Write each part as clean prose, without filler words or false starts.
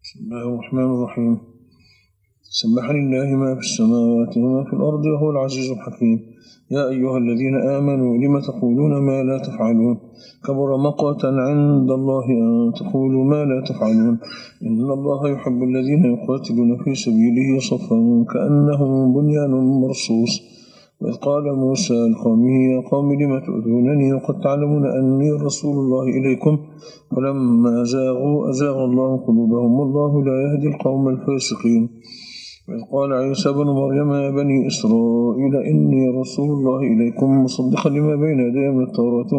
بسم الله الرحمن الرحيم. سبح لله ما في السماوات وما في الأرض وهو العزيز الحكيم. يا أيها الذين آمنوا لم تقولون ما لا تفعلون كبر مقتا عند الله أن تقولوا ما لا تفعلون إن الله يحب الذين يقاتلون في سبيله صفا كأنهم بنيان مرصوص. وإذ قال موسى لقومه يا قوم لم تؤذونني وقد تعلمون أني رسول الله إليكم فلما زاغوا أزاغ الله قلوبهم والله لا يهدي القوم الفاسقين. وإذ قال عيسى بن مريم يا بني إسرائيل إني رسول الله إليكم مصدقا لما بين يدي من التوراة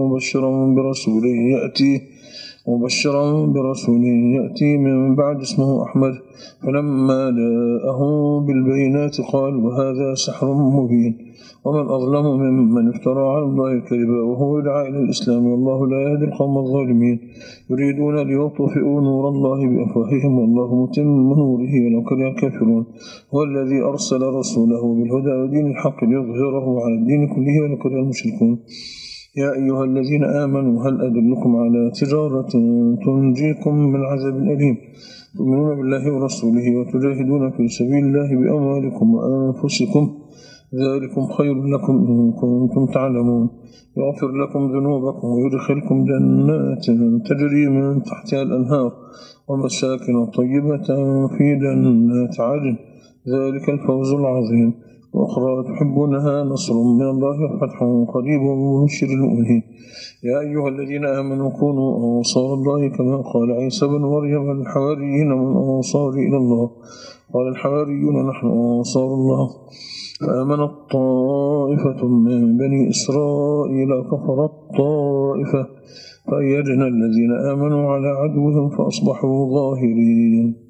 مبشرا برسول يأتي من بعد اسمه أحمد فلما جاءهم بالبينات قالوا هذا سحر مبين ومن أظلم ممن افترى على الله الكذب وهو يدعى إلى الإسلام والله لا يهدي القوم الظالمين. يريدون ليطفئوا نور الله بأفواههم والله متم نوره ولو كره الكافرون. هو الذي أرسل رسوله بالهدى ودين الحق ليظهره على الدين كله ولو كره المشركون. يا أيها الذين آمنوا هل أدلكم على تجارة تنجيكم من عذاب أليم تؤمنون بالله ورسوله وتجاهدون في سبيل الله بأموالكم وأنفسكم ذلكم خير لكم إن كنتم تعلمون. يغفر لكم ذنوبكم ويدخلكم جنات تجري من تحتها الأنهار ومساكن طيبة في جنات عدن ذلك الفوز العظيم. وأخرى تحبونها نصر من الله وفتح قريب وبشر المؤمنين. يا أيها الذين آمنوا كونوا أنصار الله كما قال عيسى بن مريم للحواريين من أنصار إلى الله قال الحواريون نحن أنصار الله فآمنت طائفة من بني إسرائيل كفرت طائفة فأيدنا الذين آمنوا على عدوهم فأصبحوا ظاهرين.